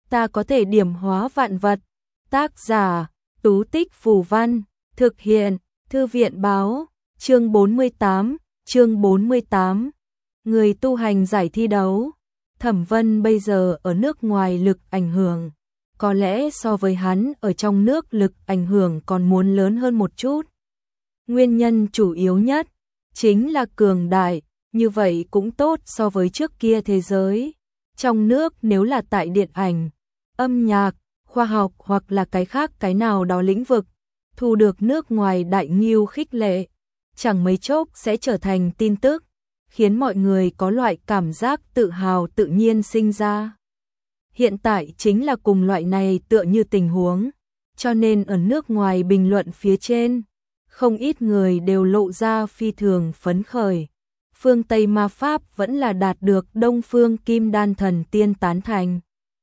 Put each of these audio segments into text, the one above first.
ta có thể điểm hóa vạn vật. Tác giả, Tú Tích Phù Văn, thực hiện, Thư viện báo, chương 48. Người tu hành giải thi đấu. Thẩm Vân bây giờ ở nước ngoài lực ảnh hưởng, có lẽ so với hắn ở trong nước lực ảnh hưởng còn muốn lớn hơn một chút. Nguyên nhân chủ yếu nhất chính là cường đại, như vậy cũng tốt so với trước kia thế giới. Trong nước nếu là tại điện ảnh, âm nhạc, khoa học hoặc là cái khác cái nào đó lĩnh vực, thu được nước ngoài đại nghiêu khích lệ, chẳng mấy chốc sẽ trở thành tin tức, khiến mọi người có loại cảm giác tự hào tự nhiên sinh ra. Hiện tại chính là cùng loại này tựa như tình huống, cho nên ở nước ngoài bình luận phía trên, không ít người đều lộ ra phi thường phấn khởi. Phương Tây ma pháp vẫn là đạt được Đông Phương Kim Đan thần tiên tán thành.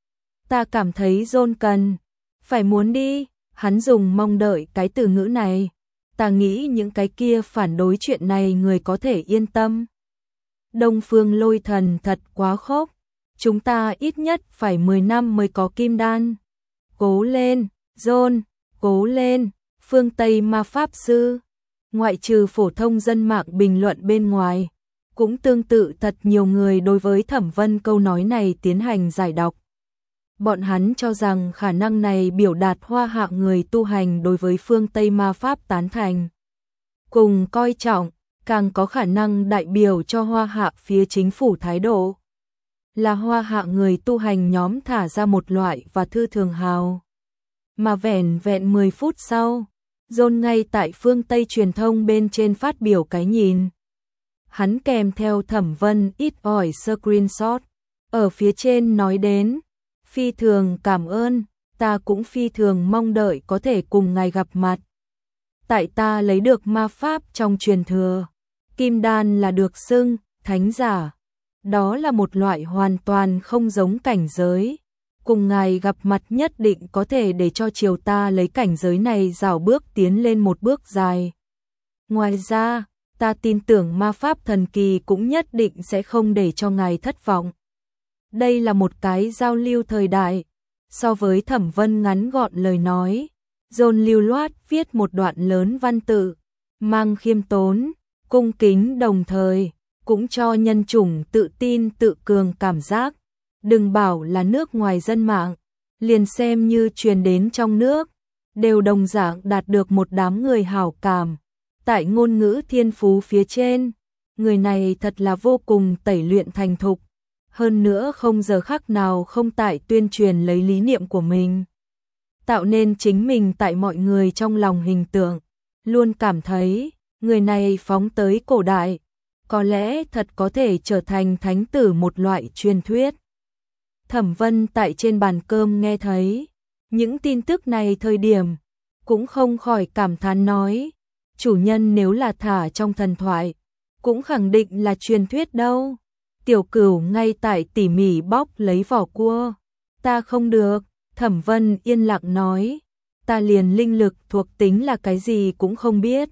Ta cảm thấy John cần phải muốn đi, hắn dùng mong đợi cái từ ngữ này. Ta nghĩ những cái kia phản đối chuyện này người có thể yên tâm. Đông Phương Lôi Thần thật quá khốc, chúng ta ít nhất phải 10 năm mới có Kim Đan. Cố lên, John, cố lên. Phương Tây ma pháp sư, ngoại trừ phổ thông dân mạng bình luận bên ngoài, cũng tương tự thật nhiều người đối với Thẩm Vân câu nói này tiến hành giải đọc. Bọn hắn cho rằng khả năng này biểu đạt Hoa Hạ người tu hành đối với phương Tây ma pháp tán thành, cùng coi trọng, càng có khả năng đại biểu cho Hoa Hạ phía chính phủ thái độ. Là Hoa Hạ người tu hành nhóm thả ra một loại và thư thường hào. Mà vẻn 10 phút sau, John ngay tại phương Tây truyền thông bên trên phát biểu cái nhìn. Hắn kèm theo Thẩm Vân ít ỏi screenshot, ở phía trên nói đến, phi thường cảm ơn, ta cũng phi thường mong đợi có thể cùng ngài gặp mặt. Tại ta lấy được ma pháp trong truyền thừa, Kim Đan là được xưng, thánh giả. Đó là một loại hoàn toàn không giống cảnh giới. Cùng ngài gặp mặt nhất định có thể để cho triều ta lấy cảnh giới này rảo bước tiến lên một bước dài. Ngoài ra, ta tin tưởng ma pháp thần kỳ cũng nhất định sẽ không để cho ngài thất vọng. Đây là một cái giao lưu thời đại. So với Thẩm Vân ngắn gọn lời nói, John lưu loát viết một đoạn lớn văn tự, mang khiêm tốn, cung kính đồng thời, cũng cho nhân chủng tự tin tự cường cảm giác. Đừng bảo là nước ngoài dân mạng, liền xem như truyền đến trong nước, đều đồng dạng đạt được một đám người hảo cảm. Tại ngôn ngữ thiên phú phía trên, người này thật là vô cùng tẩy luyện thành thục. Hơn nữa không giờ khắc nào không tại tuyên truyền lấy lý niệm của mình, tạo nên chính mình tại mọi người trong lòng hình tượng. Luôn cảm thấy, người này phóng tới cổ đại, có lẽ thật có thể trở thành thánh tử một loại truyền thuyết. Thẩm Vân tại trên bàn cơm nghe thấy những tin tức này thời điểm, cũng không khỏi cảm thán nói, chủ nhân nếu là thả trong thần thoại, cũng khẳng định là truyền thuyết đâu. Tiểu Cửu ngay tại tỉ mỉ bóc lấy vỏ cua. Ta không được, Thẩm Vân yên lặng nói, ta liền linh lực thuộc tính là cái gì cũng không biết.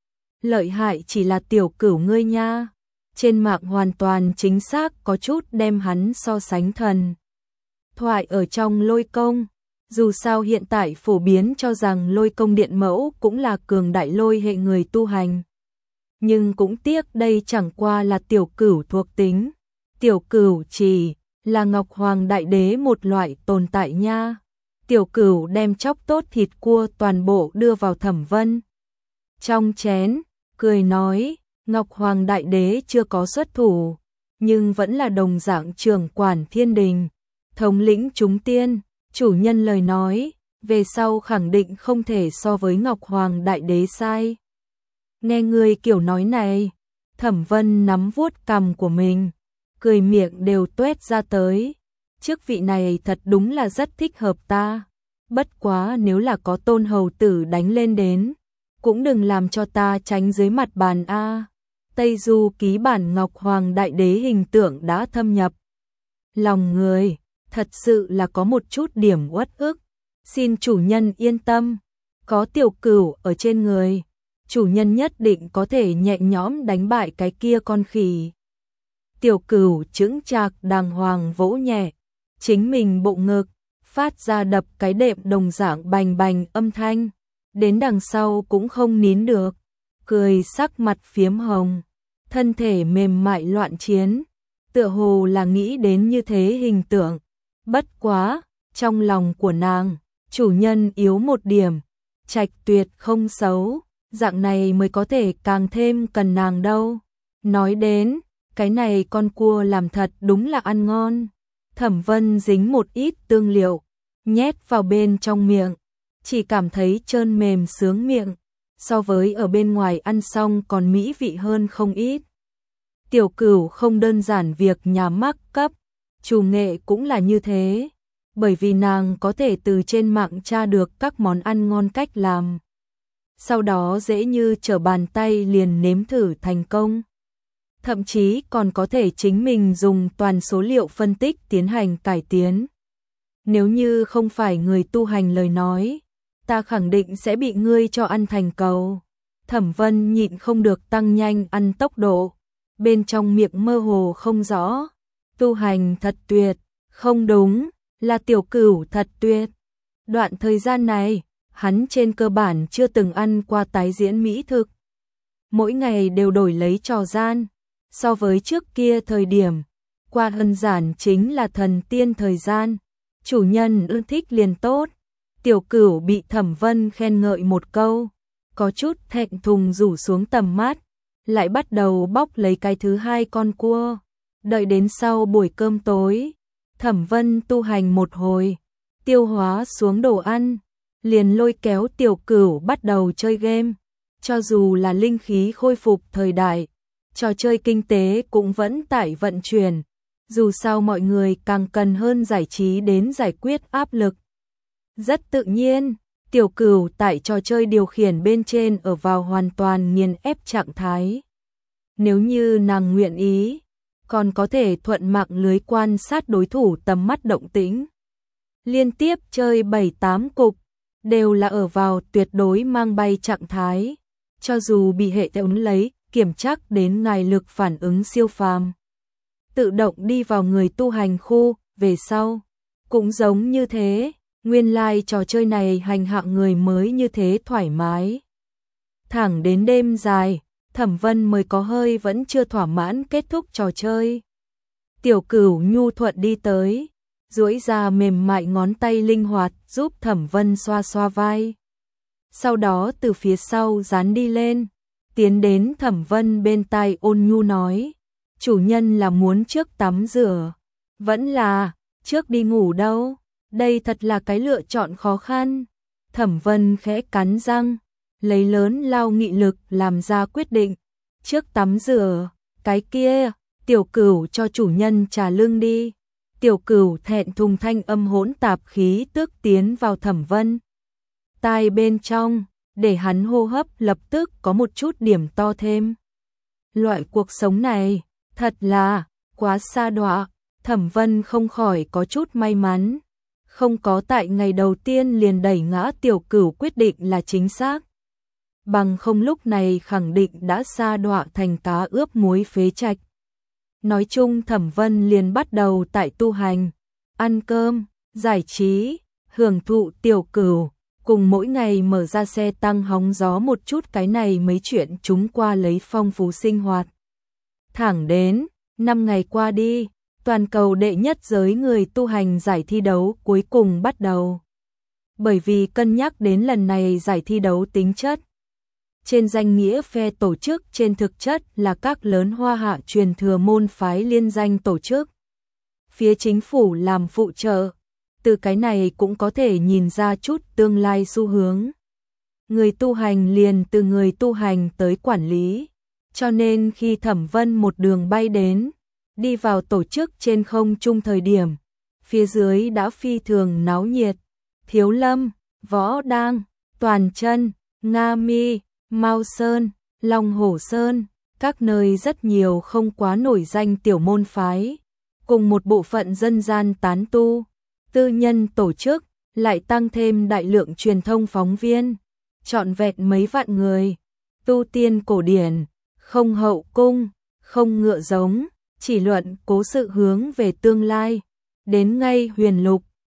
Lợi hại chỉ là Tiểu Cửu ngươi nha. Trên mạng hoàn toàn chính xác có chút đem hắn so sánh thần thoại ở trong Lôi Công. Dù sao hiện tại phổ biến cho rằng Lôi Công điện mẫu cũng là cường đại lôi hệ người tu hành. Nhưng cũng tiếc đây chẳng qua là Tiểu Cửu thuộc tính. Tiểu Cửu chỉ là Ngọc Hoàng Đại Đế một loại tồn tại nha. Tiểu Cửu đem chóc tốt thịt cua toàn bộ đưa vào Thẩm Vân trong chén, cười nói, Ngọc Hoàng Đại Đế chưa có xuất thủ, nhưng vẫn là đồng dạng trưởng quản thiên đình, thống lĩnh chúng tiên. Chủ nhân lời nói, về sau khẳng định không thể so với Ngọc Hoàng Đại Đế sai. Nghe người kiểu nói này, Thẩm Vân nắm vuốt cằm của mình, cười miệng đều tuét ra tới. Chức vị này thật đúng là rất thích hợp ta. Bất quá nếu là có Tôn hầu tử đánh lên đến, cũng đừng làm cho ta tránh dưới mặt bàn a. Tây Du ký bản Ngọc Hoàng Đại Đế hình tượng đã thâm nhập lòng người, thật sự là có một chút điểm uất ức. Xin chủ nhân yên tâm, có Tiểu Cửu ở trên người, chủ nhân nhất định có thể nhẹ nhõm đánh bại cái kia con khỉ. Tiểu Cửu chững chạc đàng hoàng vỗ nhẹ chính mình bộ ngực, phát ra đập cái đệm đồng dạng bành bành âm thanh, đến đằng sau cũng không nín được, cười sắc mặt phiếm hồng, thân thể mềm mại loạn chiến, tựa hồ là nghĩ đến như thế hình tượng. Bất quá, trong lòng của nàng, chủ nhân yếu một điểm, Trạch Tuyệt không xấu, dạng này mới có thể càng thêm cần nàng đâu. Nói đến, cái này con cua làm thật đúng là ăn ngon. Thẩm Vân dính một ít tương liệu, nhét vào bên trong miệng, chỉ cảm thấy trơn mềm sướng miệng, so với ở bên ngoài ăn xong còn mỹ vị hơn không ít. Tiểu Cửu không đơn giản việc nhà mắc cấp, chủ nghệ cũng là như thế, bởi vì nàng có thể từ trên mạng tra được các món ăn ngon cách làm. Sau đó dễ như trở bàn tay liền nếm thử thành công. Thậm chí còn có thể chính mình dùng toàn số liệu phân tích tiến hành cải tiến. Nếu như không phải người tu hành lời nói, ta khẳng định sẽ bị ngươi cho ăn thành cầu. Thẩm Vân nhịn không được tăng nhanh ăn tốc độ, bên trong miệng mơ hồ không rõ. Tu hành thật tuyệt, không đúng, là Tiểu Cửu thật tuyệt. Đoạn thời gian này, hắn trên cơ bản chưa từng ăn qua tái diễn mỹ thực. Mỗi ngày đều đổi lấy trò gian, so với trước kia thời điểm, qua đơn giản chính là thần tiên thời gian. Chủ nhân ưa thích liền tốt. Tiểu Cửu bị Thẩm Vân khen ngợi một câu, có chút thẹn thùng rủ xuống tầm mắt, lại bắt đầu bóc lấy cái thứ hai con cua. Đợi đến sau buổi cơm tối, Thẩm Vân tu hành một hồi, tiêu hóa xuống đồ ăn, liền lôi kéo Tiểu Cửu bắt đầu chơi game. Cho dù là linh khí khôi phục thời đại, trò chơi kinh tế cũng vẫn tại vận chuyển. Dù sao mọi người càng cần hơn giải trí đến giải quyết áp lực. Rất tự nhiên, Tiểu Cửu tại trò chơi điều khiển bên trên ở vào hoàn toàn nghiền ép trạng thái. Nếu như nàng nguyện ý, còn có thể thuận mạng lưới quan sát đối thủ tầm mắt động tĩnh. Liên tiếp chơi 7-8 cục, đều là ở vào tuyệt đối mang bay trạng thái. Cho dù bị hệ thống lấy, kiểm chắc đến ngài lực phản ứng siêu phàm. Tự động đi vào người tu hành khu, về sau. Cũng giống như thế, nguyên lai trò chơi này hành hạ người mới như thế thoải mái. Thẳng đến đêm dài, Thẩm Vân mới có hơi vẫn chưa thỏa mãn kết thúc trò chơi. Tiểu Cửu nhu thuận đi tới, duỗi ra mềm mại ngón tay linh hoạt giúp Thẩm Vân xoa xoa vai. Sau đó từ phía sau dán đi lên, tiến đến Thẩm Vân bên tai ôn nhu nói, chủ nhân là muốn trước tắm rửa, vẫn là trước đi ngủ đâu, đây thật là cái lựa chọn khó khăn. Thẩm Vân khẽ cắn răng, lấy lớn lao nghị lực làm ra quyết định, trước tắm rửa, cái kia, Tiểu Cửu cho chủ nhân trà lưng đi. Tiểu Cửu thẹn thùng thanh âm hỗn tạp khí tức tiến vào Thẩm Vân tai bên trong, để hắn hô hấp lập tức có một chút điểm to thêm. Loại cuộc sống này, thật là quá xa đọa. Thẩm Vân không khỏi có chút may mắn, không có tại ngày đầu tiên liền đẩy ngã Tiểu Cửu quyết định là chính xác. Bằng không lúc này khẳng định đã sa đọa thành cá ướp muối phế trạch. Nói chung Thẩm Vân liền bắt đầu tại tu hành, ăn cơm, giải trí, hưởng thụ Tiểu Cửu, cùng mỗi ngày mở ra xe tăng hóng gió một chút, cái này mấy chuyện chúng qua lấy phong phú sinh hoạt. Thẳng đến, 5 ngày qua đi, toàn cầu đệ nhất giới người tu hành giải thi đấu cuối cùng bắt đầu. Bởi vì cân nhắc đến lần này giải thi đấu tính chất, trên danh nghĩa phe tổ chức, trên thực chất là các lớn Hoa Hạ truyền thừa môn phái liên danh tổ chức. Phía chính phủ làm phụ trợ, từ cái này cũng có thể nhìn ra chút tương lai xu hướng. Người tu hành liền từ người tu hành tới quản lý, cho nên khi Thẩm Vân một đường bay đến, đi vào tổ chức trên không trung thời điểm, phía dưới đã phi thường náo nhiệt. Thiếu Lâm, Võ Đang, Toàn Chân, Nga Mi, Mao Sơn, Long Hổ Sơn, các nơi rất nhiều không quá nổi danh tiểu môn phái, cùng một bộ phận dân gian tán tu, tư nhân tổ chức, lại tăng thêm đại lượng truyền thông phóng viên, trọn vẹn mấy vạn người. Tu tiên cổ điển, không hậu cung, không ngựa giống, chỉ luận cố sự hướng về tương lai. Đến ngay huyền lục,